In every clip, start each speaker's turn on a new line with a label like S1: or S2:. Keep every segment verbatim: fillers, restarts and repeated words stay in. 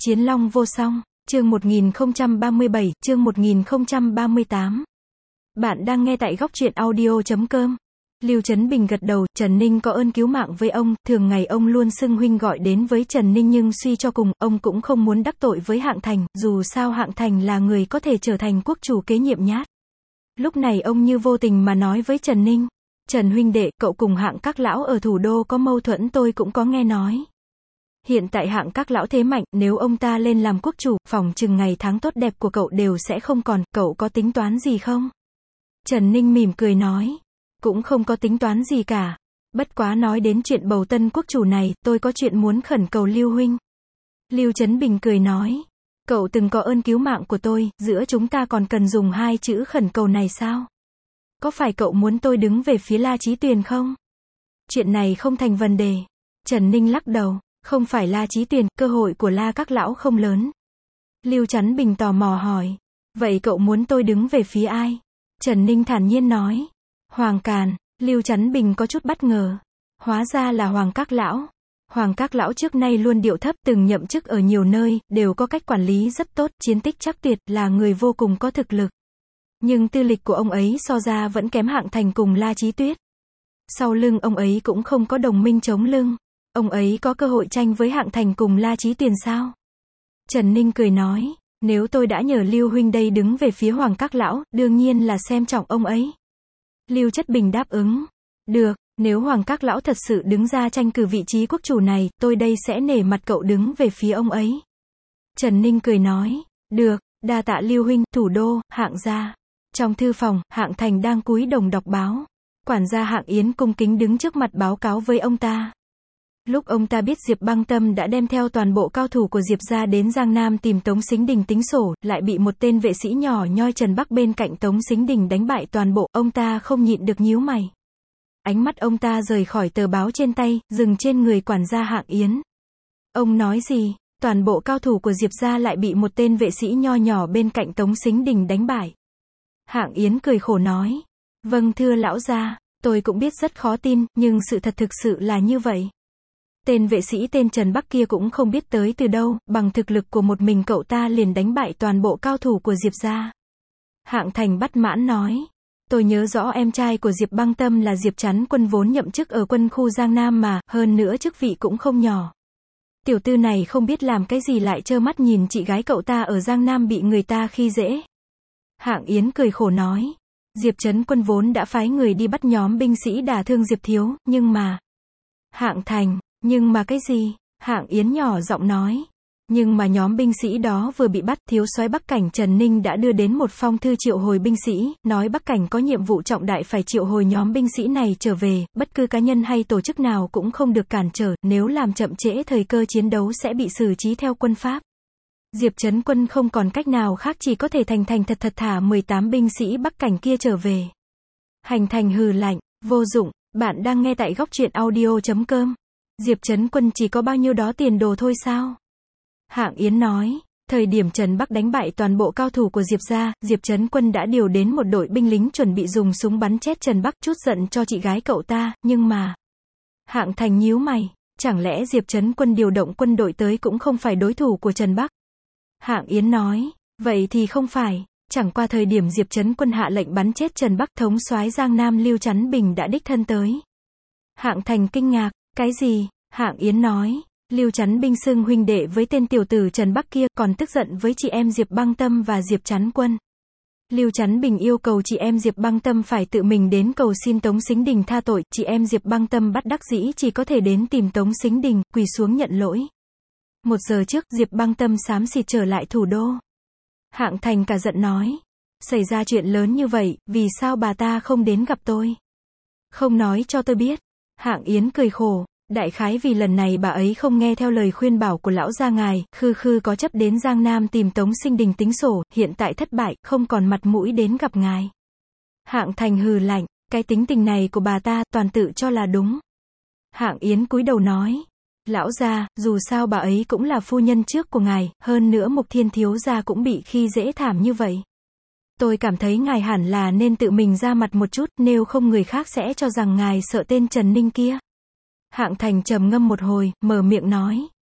S1: Chiến Long vô song, chương một nghìn không trăm ba mươi bảy, chương một nghìn không trăm ba mươi tám. Bạn đang nghe tại góc truyện audio chấm com. Lưu Trấn Bình gật đầu, Trần Ninh có ơn cứu mạng với ông, thường ngày ông luôn xưng huynh gọi đến với Trần Ninh nhưng suy cho cùng, ông cũng không muốn đắc tội với Hạng Thành, dù sao Hạng Thành là người có thể trở thành quốc chủ kế nhiệm nhát. Lúc này ông như vô tình mà nói với Trần Ninh, Trần huynh đệ, cậu cùng Hạng các lão ở thủ đô có mâu thuẫn tôi cũng có nghe nói. Hiện tại Hạng các lão thế mạnh, nếu ông ta lên làm quốc chủ, phỏng chừng ngày tháng tốt đẹp của cậu đều sẽ không còn, cậu có tính toán gì không? Trần Ninh mỉm cười nói, cũng không có tính toán gì cả. Bất quá nói đến chuyện bầu tân quốc chủ này, tôi có chuyện muốn khẩn cầu Lưu huynh. Lưu Trấn Bình cười nói, cậu từng có ơn cứu mạng của tôi, giữa chúng ta còn cần dùng hai chữ khẩn cầu này sao? Có phải cậu muốn tôi đứng về phía La Chí Tuyền không? Chuyện này không thành vấn đề. Trần Ninh lắc đầu, không phải La Chí Tuyền, cơ hội của La các lão không lớn. Lưu Trấn Bình tò mò hỏi, vậy cậu muốn tôi đứng về phía ai? Trần Ninh thản nhiên nói, Hoàng Càn. Lưu Trấn Bình có chút bất ngờ, hóa ra là Hoàng các lão. Hoàng các lão trước nay luôn điệu thấp, từng nhậm chức ở nhiều nơi, đều có cách quản lý rất tốt, chiến tích chắc tuyệt, là người vô cùng có thực lực. Nhưng tư lịch của ông ấy so ra vẫn kém Hạng Thành cùng La Chí Tuyết. Sau lưng ông ấy cũng không có đồng minh chống lưng. Ông ấy có cơ hội tranh với Hạng Thành cùng La Chí Tuyền sao? Trần Ninh cười nói, nếu tôi đã nhờ Lưu huynh đây đứng về phía Hoàng các lão, đương nhiên là xem trọng ông ấy. Lưu Chất Bình đáp ứng, được, nếu Hoàng các lão thật sự đứng ra tranh cử vị trí quốc chủ này, tôi đây sẽ nể mặt cậu đứng về phía ông ấy. Trần Ninh cười nói, được, đa tạ Lưu huynh. Thủ đô, Hạng gia. Trong thư phòng, Hạng Thành đang cúi đồng đọc báo. Quản gia Hạng Yến cung kính đứng trước mặt báo cáo với ông ta. Lúc ông ta biết Diệp Băng Tâm đã đem theo toàn bộ cao thủ của Diệp gia đến Giang Nam tìm Tống Sính Đình tính sổ, lại bị một tên vệ sĩ nhỏ nhoi Trần Bắc bên cạnh Tống Sính Đình đánh bại toàn bộ, ông ta không nhịn được nhíu mày. Ánh mắt ông ta rời khỏi tờ báo trên tay, dừng trên người quản gia Hạng Yến. Ông nói gì? Toàn bộ cao thủ của Diệp gia lại bị một tên vệ sĩ nho nhỏ bên cạnh Tống Sính Đình đánh bại. Hạng Yến cười khổ nói, vâng thưa lão gia, tôi cũng biết rất khó tin, nhưng sự thật thực sự là như vậy. Tên vệ sĩ tên Trần Bắc kia cũng không biết tới từ đâu, bằng thực lực của một mình cậu ta liền đánh bại toàn bộ cao thủ của Diệp gia. Hạng Thành bất mãn nói, tôi nhớ rõ em trai của Diệp Băng Tâm là Diệp Chắn Quân vốn nhậm chức ở quân khu Giang Nam mà, hơn nữa chức vị cũng không nhỏ. Tiểu tư này không biết làm cái gì lại trơ mắt nhìn chị gái cậu ta ở Giang Nam bị người ta khi dễ. Hạng Yến cười khổ nói, Diệp Chấn Quân vốn đã phái người đi bắt nhóm binh sĩ đả thương Diệp Thiếu, nhưng mà... Hạng Thành, nhưng mà cái gì? Hạng Yến nhỏ giọng nói, nhưng mà nhóm binh sĩ đó vừa bị bắt, thiếu soái Bắc Cảnh Trần Ninh đã đưa đến một phong thư triệu hồi binh sĩ, nói Bắc Cảnh có nhiệm vụ trọng đại phải triệu hồi nhóm binh sĩ này trở về, bất cứ cá nhân hay tổ chức nào cũng không được cản trở, nếu làm chậm trễ thời cơ chiến đấu sẽ bị xử trí theo quân pháp. Diệp Trấn Quân không còn cách nào khác, chỉ có thể thành thành thật thật thả mười tám binh sĩ Bắc Cảnh kia trở về. Hành Thành hừ lạnh, vô dụng, bạn đang nghe tại góc truyện audio chấm com. Diệp Trấn Quân chỉ có bao nhiêu đó tiền đồ thôi sao? Hạng Yến nói, thời điểm Trần Bắc đánh bại toàn bộ cao thủ của Diệp gia, Diệp Trấn Quân đã điều đến một đội binh lính chuẩn bị dùng súng bắn chết Trần Bắc, chút giận cho chị gái cậu ta, nhưng mà... Hạng Thành nhíu mày, chẳng lẽ Diệp Trấn Quân điều động quân đội tới cũng không phải đối thủ của Trần Bắc? Hạng Yến nói, vậy thì không phải, chẳng qua thời điểm Diệp Trấn Quân hạ lệnh bắn chết Trần Bắc, thống soái Giang Nam Lưu Trấn Bình đã đích thân tới. Hạng Thành kinh ngạc, cái gì? Hạng Yến nói, Lưu Trấn Bình xưng huynh đệ với tên tiểu tử Trần Bắc kia, còn tức giận với chị em Diệp Băng Tâm và Diệp Trấn Quân. Lưu Trấn Bình yêu cầu chị em Diệp Băng Tâm phải tự mình đến cầu xin Tống Sính Đình tha tội, chị em Diệp Băng Tâm bất đắc dĩ chỉ có thể đến tìm Tống Sính Đình, quỳ xuống nhận lỗi. Một giờ trước, Diệp Băng Tâm xám xịt trở lại thủ đô. Hạng Thành cả giận nói, xảy ra chuyện lớn như vậy, vì sao bà ta không đến gặp tôi? Không nói cho tôi biết. Hạng Yến cười khổ, đại khái vì lần này bà ấy không nghe theo lời khuyên bảo của lão gia ngài, khư khư có chấp đến Giang Nam tìm Tống Sinh Đình tính sổ, hiện tại thất bại, không còn mặt mũi đến gặp ngài. Hạng Thành hừ lạnh, cái tính tình này của bà ta, toàn tự cho là đúng. Hạng Yến cúi đầu nói, lão gia, dù sao bà ấy cũng là phu nhân trước của ngài, hơn nữa Mục Thiên thiếu gia cũng bị khi dễ thảm như vậy. Tôi cảm thấy ngài hẳn là nên tự mình ra mặt một chút, nếu không người khác sẽ cho rằng ngài sợ tên Trần Ninh kia. Hạng Thành trầm ngâm một hồi, mở miệng nói,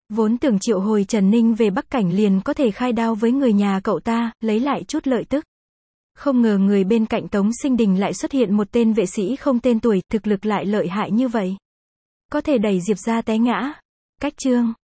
S1: Vốn tưởng triệu hồi Trần Ninh về Bắc Cảnh liền có thể khai đao với người nhà cậu ta, lấy lại chút lợi tức. Không ngờ người bên cạnh Tống Sinh Đình lại xuất hiện một tên vệ sĩ không tên tuổi, thực lực lại lợi hại như vậy. Có thể đẩy Diệp ra té ngã. Cách chương